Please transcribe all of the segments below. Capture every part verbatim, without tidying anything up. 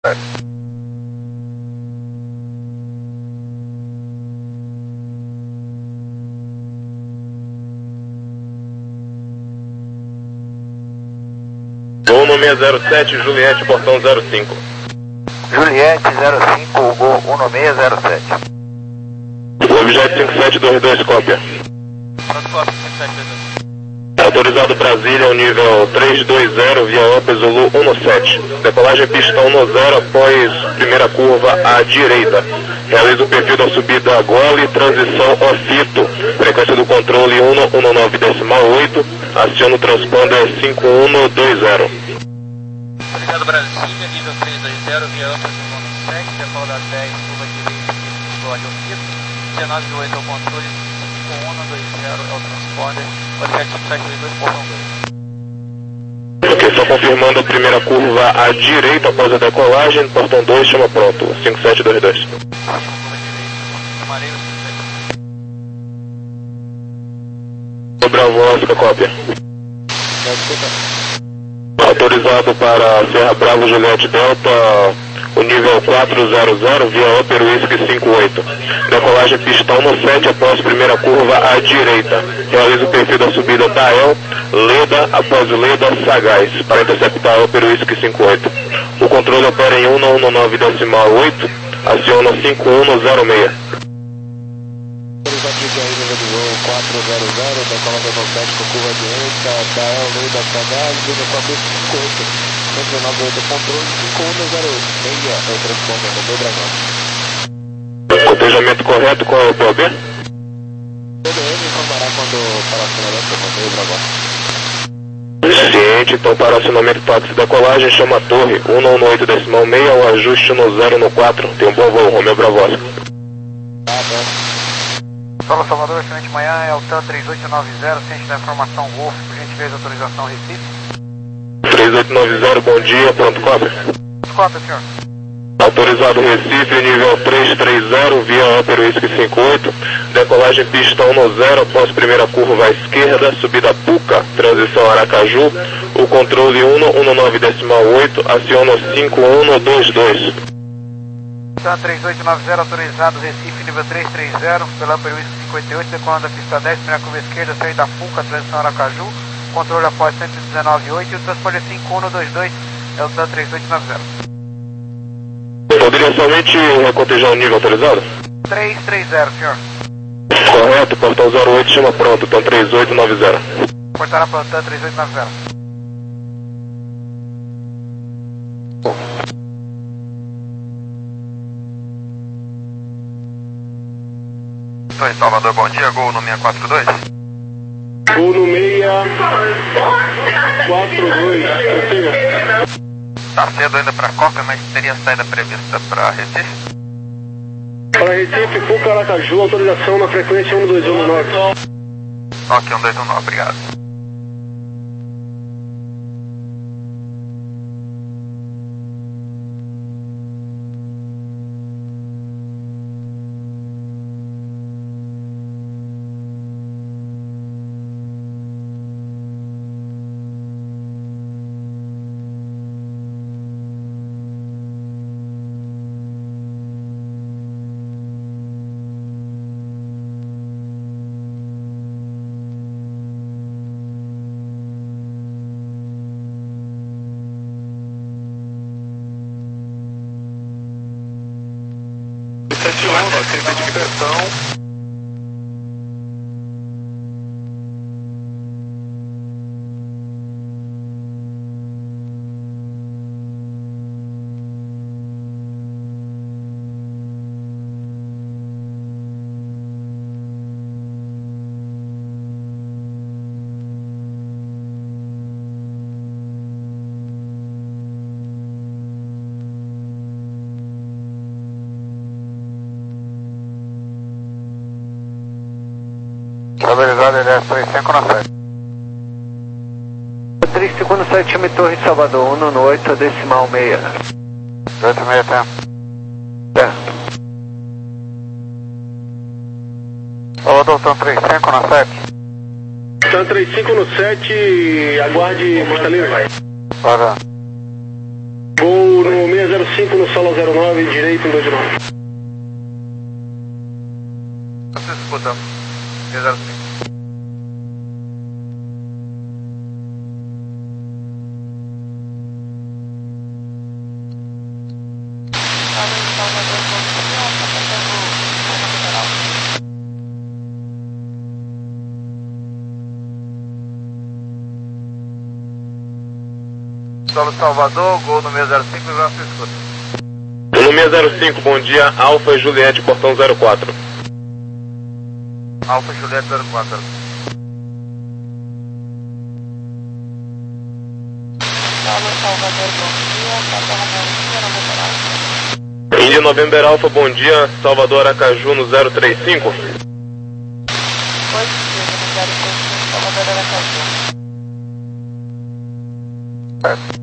Gol no seis zero sete, Juliette, portão zero cinco. Juliette zero cinco, Gol um no seis zero sete. Objeto cinco sete dois dois, cópia. Autorizado Brasília, nível três dois zero, via Opel Zulu um no sete. Decolagem pista um no zero após primeira curva à direita. Realiza o perfil da subida gole, transição ofito. Frequência do controle um no nove decimal oito. Aciona o transponder cinco um dois zero. Autorizado Brasília, nível três dois zero, via Opel Zulu um no sete. Decolagem dez, curva direita, gole ofito. dezenove oito é o controle, cinco um dois zero é o transponder, objeto cinco sete dois dois, portão dois. Ok, só confirmando a primeira curva à direita após a decolagem, portão dois, chama pronto, cinco sete dois dois. Sobre a Oscar, cópia. Autorizado para Serra Bravo, Juliette Delta, o nível quatro zero zero, via Opel Whisky cinco oito. Decolagem pista um no sete após primeira curva à direita. Realiza o perfil da subida Tael, Leda, após Leda, Sagaz, para interceptar Opel Whisky cinco oito. O controle opera em um no nove decimal oito, aciona cinco um zero seis. quatro zero zero, decolagem no sete com curva direita, Tael, Leda, Sagaz, nível quatro cinco oito. cento e noventa e oito controle, cinco um zero oito, meia é o transponder no meu Bragão. Cotejamento correto com o P O B? P D M informará quando para acionamento no meio Bragão. Ciente, então para acionamento táxi decolagem, chama a torre um no oito decimal seis, o ajuste no zero no quatro. Tem um bom voo, Romeu Bravosca. Tá bom. Solo Salvador, excelente manhã, é o T A três oito nove zero, ciente da informação Golf, por gentileza, autorização Recife. três oito nove zero, bom dia, pronto, cópia. Cópia, senhor. Autorizado Recife, nível três três zero, via Opel Whisky cinco oito. Decolagem pista um no zero, após primeira curva à esquerda, subida Puca, transição Aracaju. O controle um no nove decimal oito, aciona cinco um dois dois. T A três oito nove zero, autorizado Recife, nível três três zero, pela Opel Whisky cinquenta e oito, decolando a pista dez, primeira curva esquerda, saída Puca, transição Aracaju. Controle após cento e dezenove ponto oito e o transporte cinco um dois dois é o T A três oito nove zero. Poderia somente recotejar o nível autorizado? três três zero, senhor. Correto, portão zero oito, chama pronto, então três oito nove zero. Portará para o T A três oito nove zero. Oi, Salvador, bom dia, Gol no seis quatro dois. Gol no seis quatro dois, Tá cedo ainda para Copa, mas teria saída prevista para Recife? Para Recife, Puca, Aracaju, autorização na frequência um dois um nove. Ok, um dois um nove, obrigado. sete onze, identificação. Estabilizado L S três cinco no sete. três cinco sete, chame Torre de Salvador, um no oito, decimal seis. oito seis, tempo. Certo. Salvador, T A três cinco no sete. T A três cinco no sete, aguarde pista livre. Para. Gol no seis zero cinco no solo zero nove, direito em dois nove. Você escuta, zero cinco. Solo Salvador, gol no meio zero cinco, já se escuta. No meio zero cinco, bom dia, Alfa e Juliette, portão zero quatro. Alfa Juliette zero quatro. Solo Salvador, bom dia, Papa Romeo, Índia, November Alfa. Índia November Alfa, bom dia, Salvador Aracaju no zero três cinco. Positivo, no zero três cinco, Salvador Aracaju. Certo.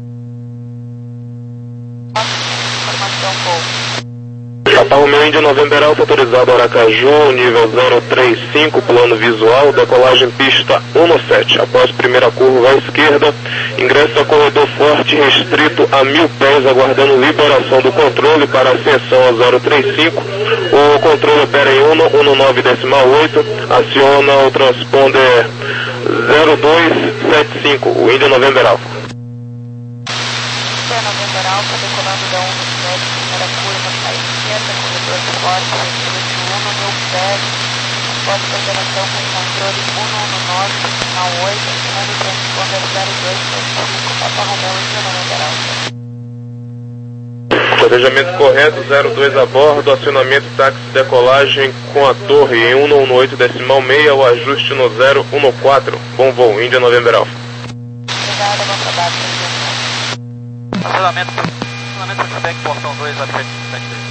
Informação, gol. Papa Romeo Índia November Alfa, autorizado Aracaju, nível zero três cinco, plano visual, decolagem pista um no sete. Após primeira curva à esquerda, ingresso a corredor forte restrito a mil pés, aguardando liberação do controle para ascensão a zero três cinco. O controle opera em Uno, Uno nove decimal oito, aciona o transponder zero dois sete cinco, o Índia November Alfa. Índia November Alfa, decolando da um no sete, primeira curva à esquerda, corredor forte, restrito Uno, mil pés. Após liberação com controle Uno um nove decimal oito, acionando o transponder zero dois sete cinco, Papa Romeo Índia November Alfa. Planejamento correto, zero dois a bordo, acionamento táxi decolagem com a torre em cento e dezoito decimal seis, o ajuste no zero um quatro. Bom voo, Índia November Alfa. Obrigada, bom trabalho, presidente. Acionamento, acionamento do Quebec, portão dois, a sete sete dois.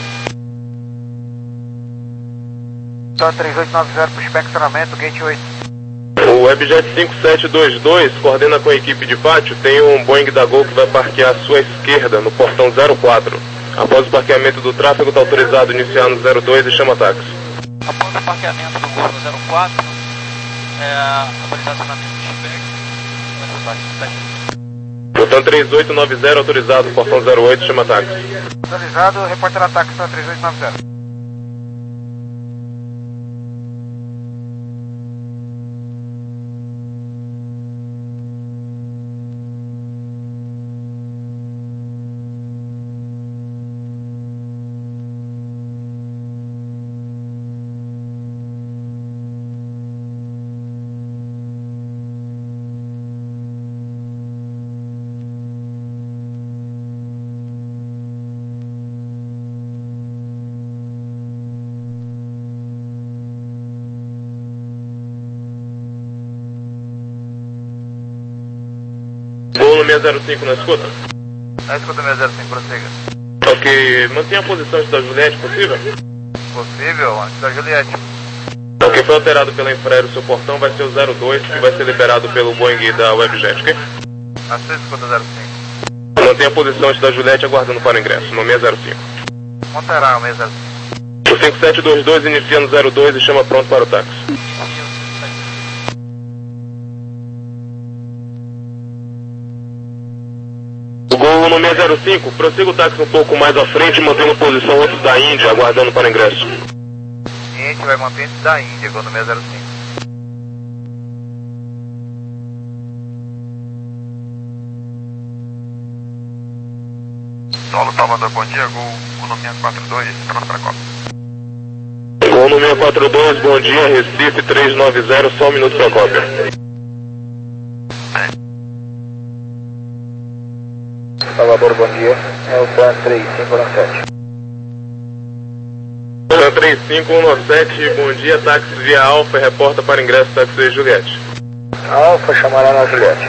Então três oito nove zero, pushback, acionamento, gate oito. O Webjet cinco sete dois dois coordena com a equipe de pátio, tem um Boeing da Gol que vai parquear à sua esquerda, no portão zero quatro. Após o parqueamento do tráfego, está autorizado iniciar no zero dois e chama táxi. Após o parqueamento do gol no zero quatro, é, autorizado acionamento do Quebec, vai ser táxi sete. Portão três oito nove zero, autorizado, portão zero oito, chama táxi. Autorizado, repórter ataque para três oito nove zero. Gol no seis zero cinco, na escuta? Na escuta seis zero cinco, prossiga. Ok, mantenha a posição da Juliette, possível? Possível, antes da Juliette. Ok, foi alterado pela infraero, seu portão vai ser o zero dois, que vai ser liberado pelo Boeing da Webjet, ok? Na sua escuta zero cinco. Mantenha a posição da Juliette aguardando para o ingresso, no seis zero cinco. Monterá, seis zero cinco. O cinco sete dois dois inicia no zero dois e chama pronto para o táxi. O Gol no seis zero cinco, prossiga o táxi um pouco mais à frente, mantendo a posição antes da Índia, aguardando para o ingresso. E a gente vai manter antes da Índia, gol no seis zero cinco. Solo Salvador, bom dia, gol no seis quatro dois, pronto para a Copa. Gol no seis quatro dois, bom dia, Recife três nove zero, só um minuto para a cópia. Salvador, bom dia. É o plan três cinco um sete. Plan três cinco um sete, bom dia, táxi via Alfa, reporta para ingresso táxi Juliette. Alfa chamará na Juliette.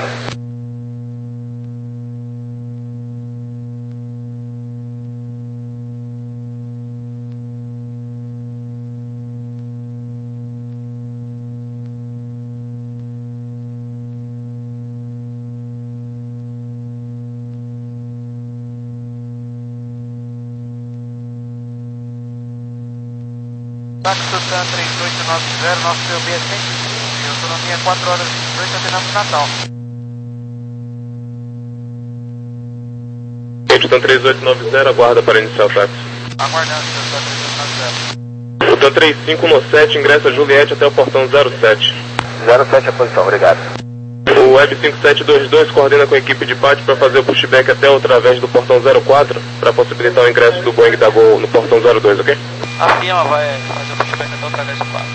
Táxi Tutan três oito nove zero, nosso P U B é cento e quinze, autonomia quatro horas e vinte e oito, afinamos Natal. Stan três oito nove zero, aguarda para iniciar o táxi. Aguardando, Stan três oito nove zero. O Tan três cinco no sete, ingressa Juliette até o portão zero sete. zero sete a posição, obrigado. O Web cinco sete dois dois coordena com a equipe de pátio para fazer o pushback até ou através do portão zero quatro, para possibilitar o ingresso do Boeing da Gol no portão zero dois, ok? A firma vai fazer o pushback até outra vez do quatro.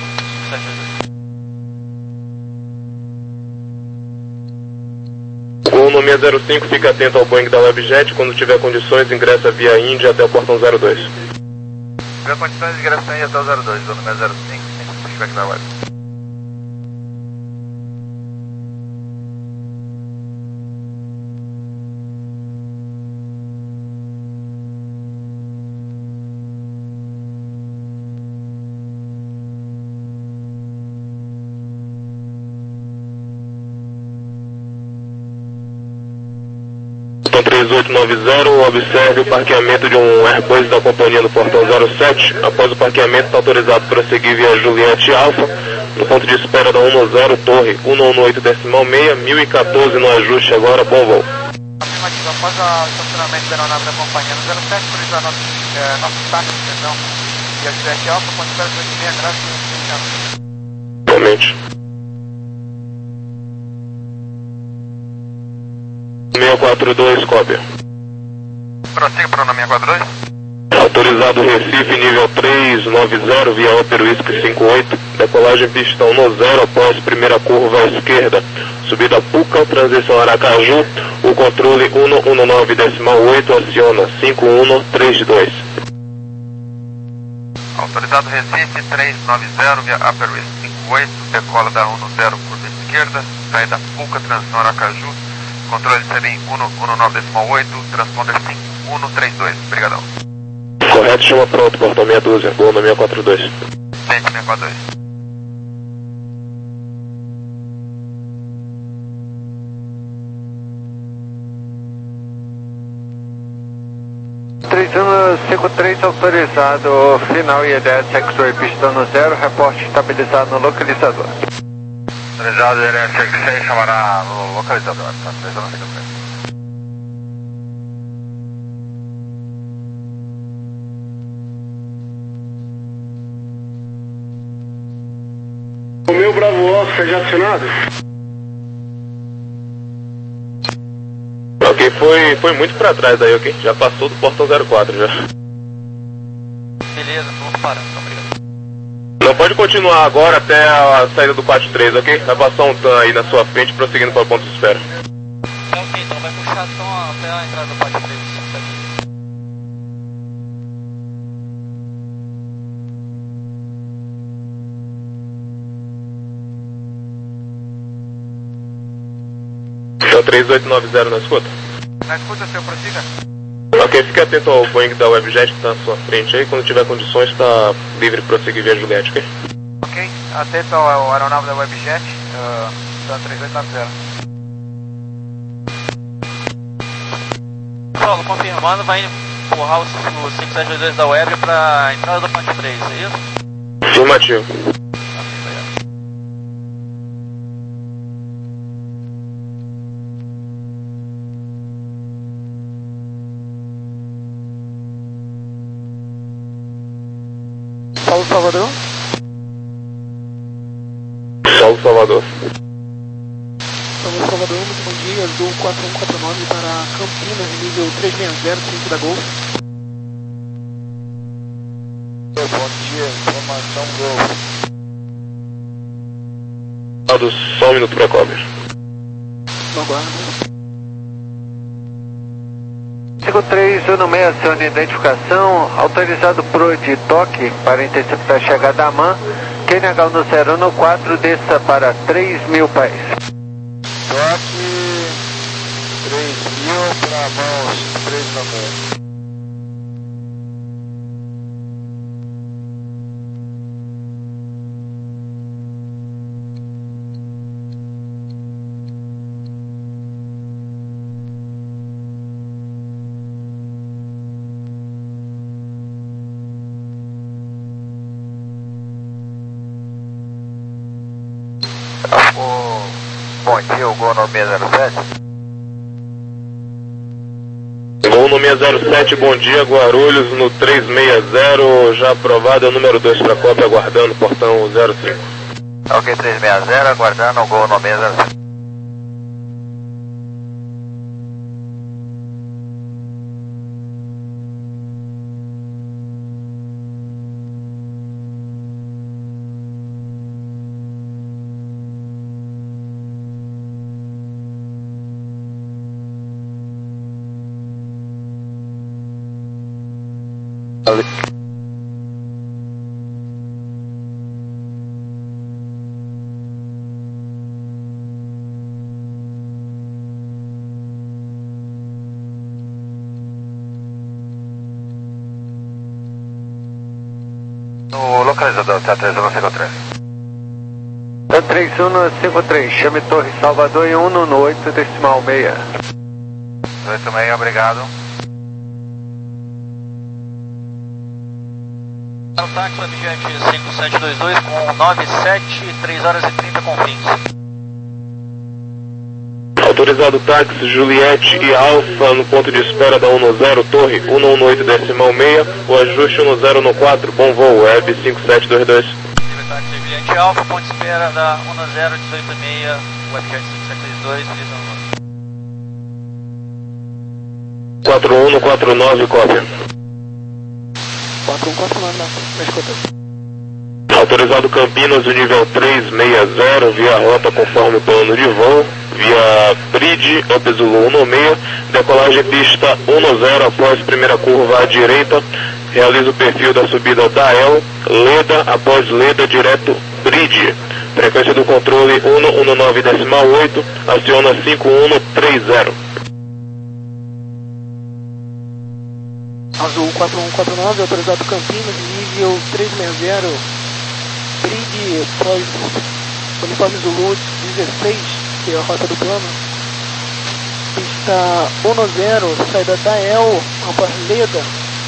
Gol no seis zero cinco, fica atento ao Boeing da Webjet, quando tiver condições ingressa via Índia até o portão zero dois. Tiver condições de ingressar até o zero dois, Gol no seis zero cinco, tem pushback da Web. Stan três oito nove zero, observe o parqueamento de um Airbus da companhia no portão zero sete. Após o parqueamento, está autorizado para seguir via Juliette Alpha, no ponto de espera da um zero Torre, cento e dezoito decimal seis, mil e quatorze no ajuste agora, bom voo. Afirmativo, após o estacionamento da aeronave da companhia no zero sete, autorizar nosso, é, nosso táxi, perdão, via Juliette Alpha, ponto de espera de oito e meia, graças a Deus. Realmente. seis quatro dois, cópia. Prossiga para o seis quatro dois. Autorizado Recife, nível três nove zero, via Opera Whisky cinco oito. Decolagem pistão no zero, após primeira curva à esquerda. Subida Puca, transição Aracaju. O controle cento e dezenove decimal oito aciona cinco um três dois. Autorizado Recife três nove zero, via Upper West cinco oito, decola da cento e dez, curva esquerda, saída Puca, transição Aracaju. Controle C B I cento e dezenove decimal oito, transponder cinco um três dois, brigadão. Correto, chama pronto, portão meia dúzia, gol no seis quatro dois. Sente seis quatro dois. três um cinco três autorizado, final I E dez, sector pistão no zero, reporte estabilizado no localizador. Autorizado I E dez, sector seis, chamará no localizador, tá? três um cinco três. O meu Bravo Oscar já acionado? Ok, foi, foi muito pra trás aí, ok? Já passou do portão zero quatro já. Beleza, vamos parando, então, obrigado. Não pode continuar agora até a saída do quatro três, ok? Vai passar um TAM aí na sua frente, prosseguindo para o ponto de espera. Tá ok, então vai puxar então até a entrada do quatro três. Então três oito nove zero na escuta? Na escuta, senhor, prossiga. Ok, fique atento ao Boeing da Webjet que está na sua frente aí. Quando tiver condições, está livre para prosseguir via Juliette, ok? Ok, atento ao aeronave da Webjet, uh, da três oito nove zero. Paulo, confirmando, vai empurrar o cinco sete dois dois da Web para a entrada do quatro três, é isso? Afirmativo. Paulo Salvador. Paulo Salvador. Paulo Salvador, muito bom dia, Azul quatro um quatro nove para Campinas, nível três seis zero, cinco da Gol. Bom dia, informação Gol. Dado só um minuto para cover. Não aguardo. cinco três um seis, acione identificação, autorizado pro de toque para interceptar a chegada da M A N, Q N H no zero um quatro, desça para três mil pés. Toque três mil para mãos três nove. O... Bom dia, o Gol no seis zero sete. Gol Gol no seis zero sete, bom dia, Guarulhos no três seis zero, já aprovado, é o número dois para cópia, aguardando, portão zero cinco. Ok, três seis zero, aguardando o gol no seis zero sete. No localizador, tá três um cinco três. Tá três um cinco três, chame Torre Salvador e um no oito decimal seis. oito seis, obrigado. O táxi Abject cinco sete dois dois com nove sete, três horas e trinta com fins. Autorizado táxi Juliette e Alfa no ponto de espera da um zero, Torre um um oito decimal seis, o ajuste um zero quatro, bom voo, Web cinco sete dois dois. Livre táxi Juliette Alfa, ponto de espera da um zero dezoito seis, Webjet cinco sete dois dois, quatro um quatro nove, cópia. quatro um quatro nove, na escuta. Autorizado Campinas, o nível três seis zero, via rota conforme o plano de voo, via Bridge, Up Zulu um seis, decolagem pista um zero após primeira curva à direita, realiza o perfil da subida da El, Leda, após Leda, direto Bridge, frequência do controle um um nove decimal oito, aciona cinco um três zero. Azul quatro um quatro nove, autorizado Campinas, nível três seis zero, Bridge, pós uniforme Zulu dezesseis, que é a rota do plano. Pista um zero, saída da El, após Leda,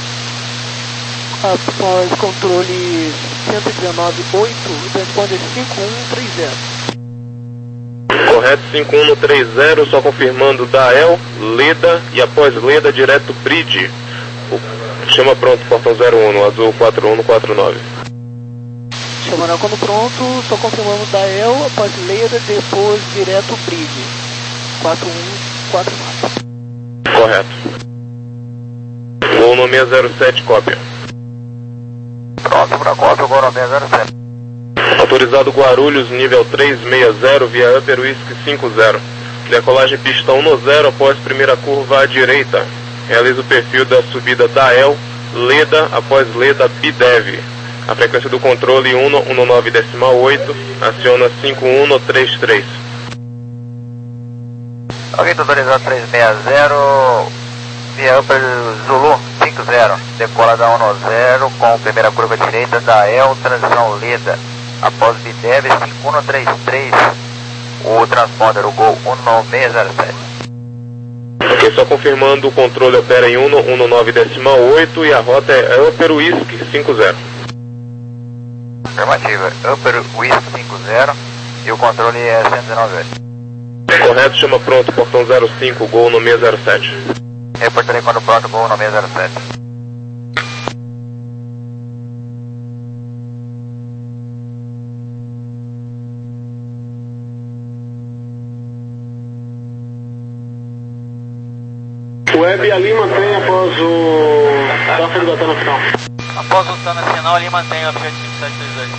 após controle cento e dezenove oito, responde cinco um três zero. Correto, cinco um três zero, só confirmando da El, Leda e após Leda, direto Bridge. Chama pronto, portão zero um, azul quatro um quatro nove. Chamando quando pronto, só confirmando da El, após Leda, depois direto Bridge. quatro um quatro nove. Correto. Gol no seis zero sete, cópia. Pronto para cópia, agora seis zero sete. Autorizado Guarulhos, nível três seis zero, via Upper Whisky cinco zero. Decolagem pista um zero após primeira curva à direita. Realiza o perfil da subida da El, Leda, após Leda, Bidev. A frequência do controle um um nove decimal oito, aciona cinco um três três. Ok, autorizado três seis zero, via Upper Zulu cinco zero, decola da um zero com primeira curva direita da El, transição Leda, após Bidev cinco um três três, o transponder, o Gol um seis zero sete. Ok, só confirmando, o controle opera em um um nove decimal oito e a rota é Upper Whisky cinco zero. Afirmativa, Upper Whisky cinco zero e o controle é cento e dezenove. Correto, chama pronto, portão zero cinco, Gol no seis zero sete. Reportarei quando pronto, Gol no seis zero sete. Web ali mantém após o tráfego da Tana final. Após o Tana final, ali mantém o Abject cinco sete dois dois.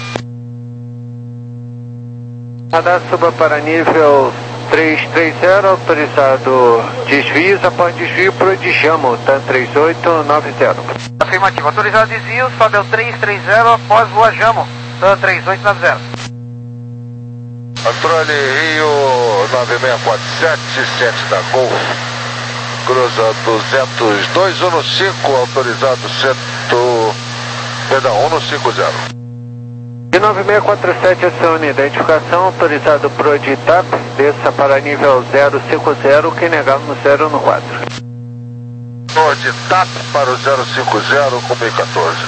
Radar suba para nível três três zero, autorizado desvios, após desvio para Djamo, TAN três oito nove zero. Afirmativo, autorizado desvio, sobe ao três três zero após o Ajamo, TAN três oito nove zero. Controle Rio nove seis quatro sete, sete da Golf, cruza duzentos, dois um cinco, autorizado cento, perdão, um cinco zero. De nove seis quatro sete, acione identificação, autorizado pro D T A P, desça para nível zero cinco zero, quem negar no zero no quatro. No de T A P para o zero cinco zero com B quatorze.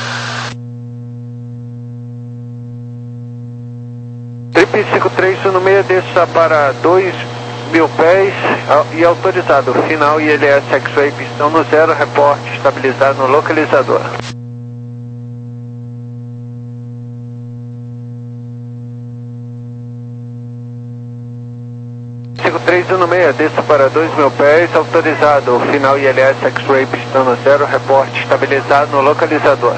Trip cinco três um seis, desça para dois mil pés e autorizado. Final I L S X-Ray, pistão no zero, reporte estabilizado no localizador. cinco três um seis, desça para dois mil pés, autorizado. Final I L S X-Ray, pistão no zero, reporte estabilizado no localizador.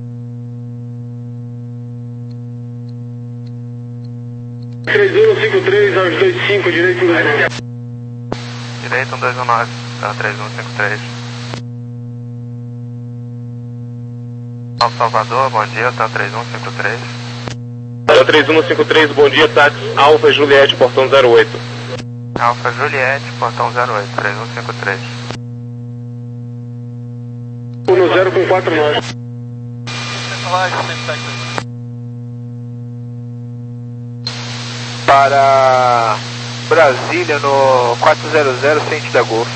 três um cinco três aos dois cinco, direito um dois nove. Direito um dois um nove, tá três um cinco três. Alfa Salvador, bom dia, tá três um cinco três. Tá três um cinco três, bom dia, táxi Alfa Juliette, portão zero oito. Alfa Juliette, portão zero oito, três um cinco três. um zero com quatro nove. Para Brasília no quatro zero zero, frente da Golf.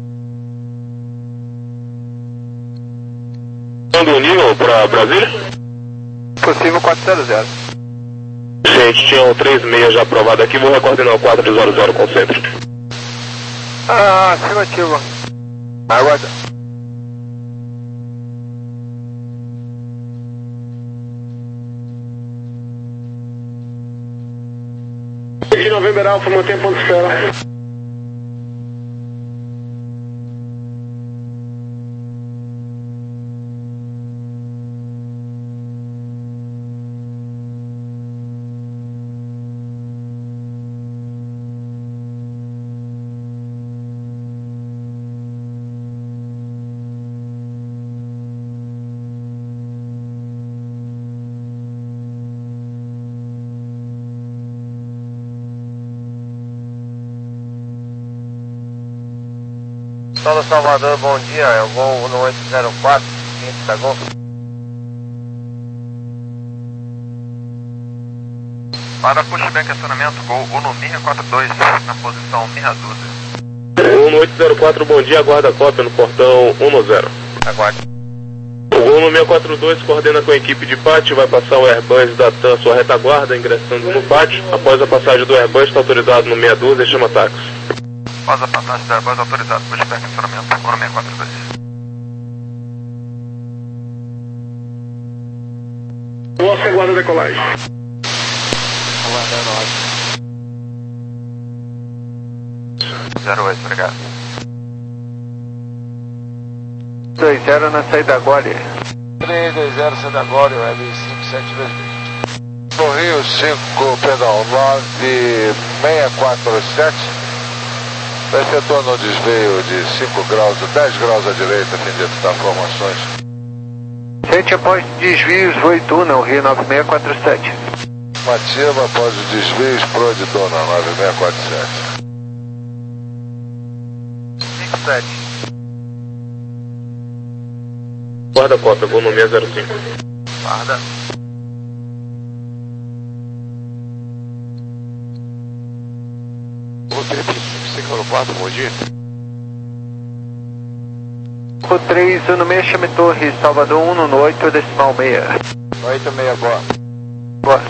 Manda o nível para Brasília? Possível quatro zero zero. Gente, tinha um três seis já aprovado aqui, vou recoordenar o quatro zero zero com o centro. Ah, afirmativo. Aguarda. De November Alpha, mantém ponto de espera. Solo Salvador, bom dia, é o voo no oito zero quatro, frente da Golf. Para pushback acionamento, Gol Uno seis quatro dois, na posição meia dúzia. Uno oito zero quatro, bom dia, aguarda cópia no portão um zero. Aguarde. O Gol Uno seis quatro dois coordena com a equipe de pátio, vai passar o Airbus da TAM sua retaguarda, ingressando no pátio. Após a passagem do Airbus, está autorizado no meia dúzia e chama táxi. Após a passagem do Airbus, autorizado pushback acionamento, Uno seis quatro dois. O Oscar aguarda a decolagem. Aguardando zero oito, obrigado. dois zero na saída agora. três dois zero, saída agora, Web cinco sete dois dois. No Rio cinco, perdão, nove seis quatro sete. Efetuou no desvio de cinco graus, dez graus à direita, a fim de evitar formações. Sente após desvios, oito um, não, Rio nove seis quatro sete. Ativa após os desvios, Pro de Dona nove seis quatro sete. cinco sete. Guarda cópia, Gol no seis zero cinco. Guarda. O triplo cinco quatro, bom dia. O três um seis, chame Torre, Salvador um no oito, decimal seis. oito seis, boa. Boa.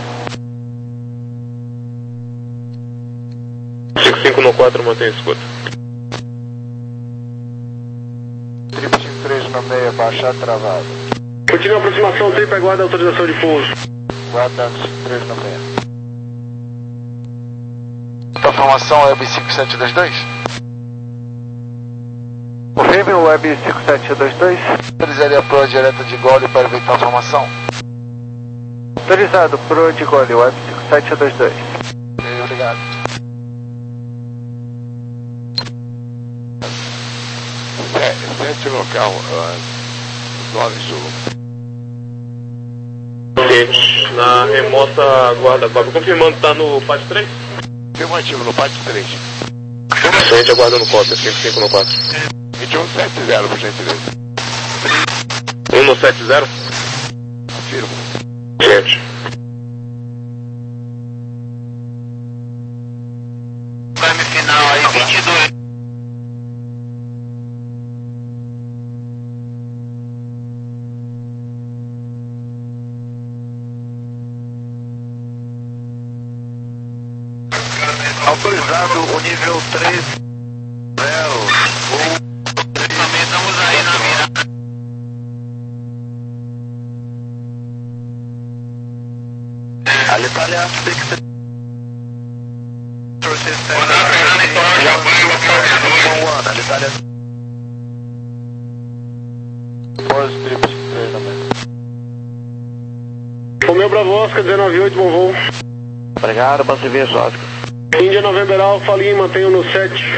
cinco cinco no quatro, mantém escuta. Triplo cinco três no seis, baixar travado. Continua a aproximação, tempo aguarda a autorização de pouso. Guardando cinco três no seis. A formação Web cinco sete dois dois? Confirme o Web cinco sete dois dois. Autorizaria a Pro direta de Gole para evitar a formação? Autorizado, Pro de Gole, Web cinco sete dois dois. Ok, obrigado. Sete local, nove Zulu. Gente, na remota guarda cópia, confirmando, tá no pátio três? Afirmativo, no pátio três. Gente, aguardando cópia, cinco cinco no quatro. vinte e um sete zero, por gentileza. um no sete zero? Afirmo. Gente. Prêmio final aí, vinte e dois. Autorizado o nível três zero. Também estamos aí na mirada. Alitalia seis. Alitalia. Positive três também. Romeu Bravo Oscar dezenove oito, bom voo. Obrigado, bom serviço, Oscar. Índia November Alfa Lima, mantenho no sete.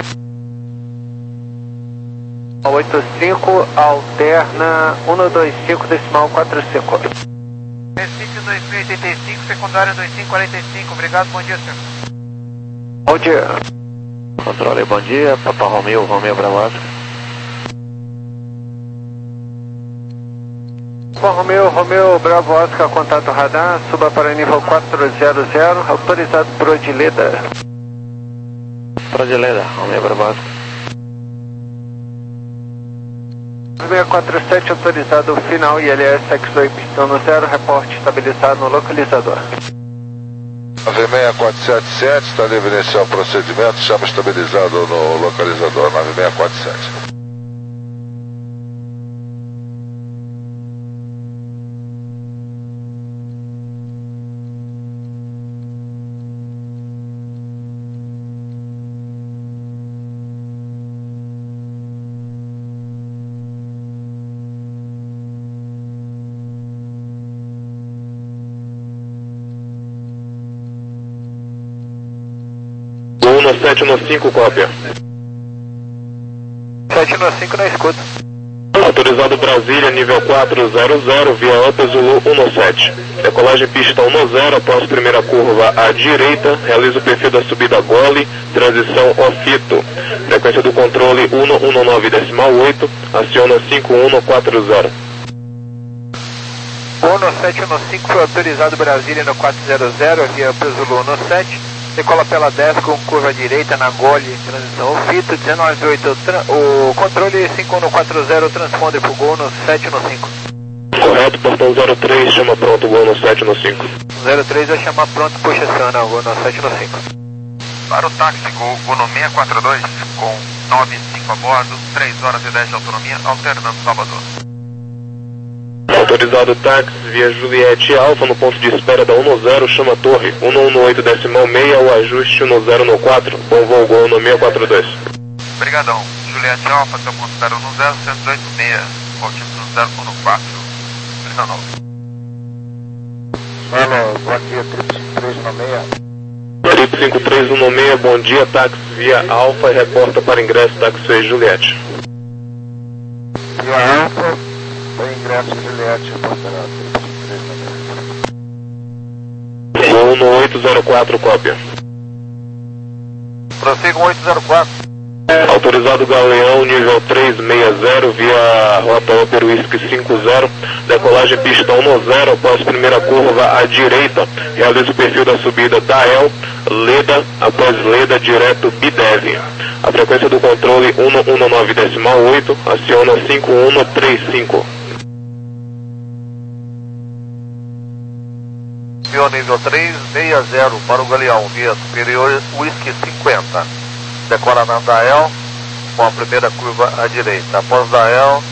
oito cinco, alterna um dois cinco, decimal quatro cinco. Recife dois mil e oitenta e cinco, secundária dois cinco quatro cinco, obrigado, bom dia, senhor. Bom dia. Controle, bom dia. Papa Romeu, Romeu Bravo Oscar. Bom, Romeu, Romeu, Bravo Oscar, contato radar, suba para nível quatrocentos, autorizado por Odileda. Odileda, Romeu Bravo Oscar. seis quatro sete, autorizado final I L S X dois, pistão no zero, reporte estabilizado no localizador. nove seis quatro sete sete, está livre iniciar o procedimento, chama estabilizado no localizador, nove seis quatro sete. sete um cinco, cópia. sete um cinco na escuta. Autorizado Brasília, nível quatrocentos, via Alpha Zulu um sete. Decolagem pista um zero, após primeira curva à direita, realiza o perfil da subida Gole, transição Ofito. Frequência do controle cento e dezenove decimal oito, aciona cinco um quatro zero. um sete um cinco foi autorizado Brasília no quatrocentos, via Alpha Zulu um sete. Decola pela dez com curva direita na Gole, transição Ofito, dezenove oito, o controle cinco um quatro zero, transponder para o Gol no sete um cinco. Correto, portão zero três, chama pronto, Gol no sete um cinco. zero três vai chamar pronto, puxa aciona, Gol no sete um cinco. Para o táxi Gol, Gol no seis quatro dois, com nove cinco a bordo, três horas e dez de autonomia, alternando Salvador. Autorizado táxi via Juliette Alfa no ponto de espera da um zero, chama torre um um oito decimal seis, o ajuste um zero no quatro, bom voo Gol no seis quatro dois. Obrigadão, Juliette Alfa, seu ponto zero um zero, cento e oito seis, altíssimo zero um quatro, trinta e nove. Alô, bom dia, trip cinco três um seis. Trip cinco três um seis, bom dia, táxi via Alfa e reporta para ingresso táxi Juliette. Via Alfa. O ingresso Juliette, reportará Gol no oito zero quatro, cópia. Prossiga oito zero quatro. Autorizado Galeão, nível trezentos e sessenta, via rota Opera Whisky cinco zero, decolagem pista um zero, após primeira curva à direita, realiza o perfil da subida Dael, Leda, após Leda, direto Bidev. A frequência do controle cento e dezenove decimal oito, aciona cinco um três cinco. Nível três seis zero para o Galeão, via superior Whisky cinquenta. Decola na Dael, com a primeira curva à direita. Após Dael,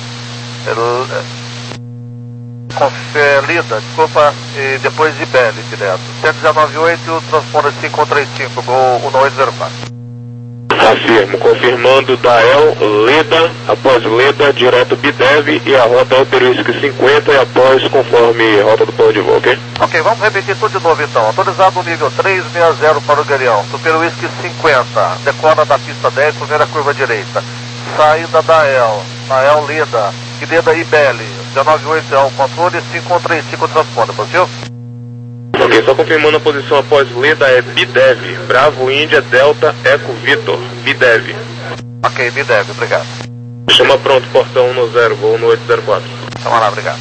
Confelida, desculpa, e depois Ibele, direto. cento e dezenove oito, transponder cinco um três cinco, Gol um oito zero quatro. Afirmo, confirmando Dael, Leda, após Leda, direto Bidev e a rota Opera Whisky cinquenta e após conforme rota do plano de voo, ok? Ok, vamos repetir tudo de novo então. Autorizado o nível trezentos e sessenta para o Galeão, Super Whisky cinquenta, decola da pista dez, primeira curva direita. Saída Dael, Dael Leda, e Leda Ibele, dezenove oito é o controle, cinco um três cinco transponder, possível? Ok, só confirmando a posição após Leda é Bidev, Bravo Índia Delta Eco Vitor, Bidev. Ok, Bidev, obrigado. Chama pronto, portão um zero, voo no oito zero quatro. Vamos lá, obrigado.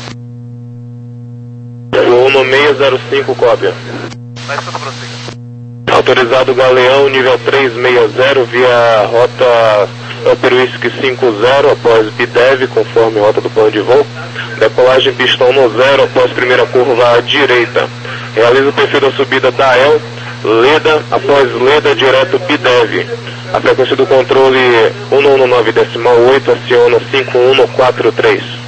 Voo no seis zero cinco, cópia. Mas tudo prossiga. Autorizado Galeão, nível trezentos e sessenta, via rota Opera Whisky cinco zero, após Bidev, conforme rota do plano de voo. Decolagem pista um zero, após primeira curva à direita. Realiza o perfil da subida Dael, Leda, após Leda, direto Bidev. A frequência do controle um um nove decimal oito, aciona cinco um quatro três.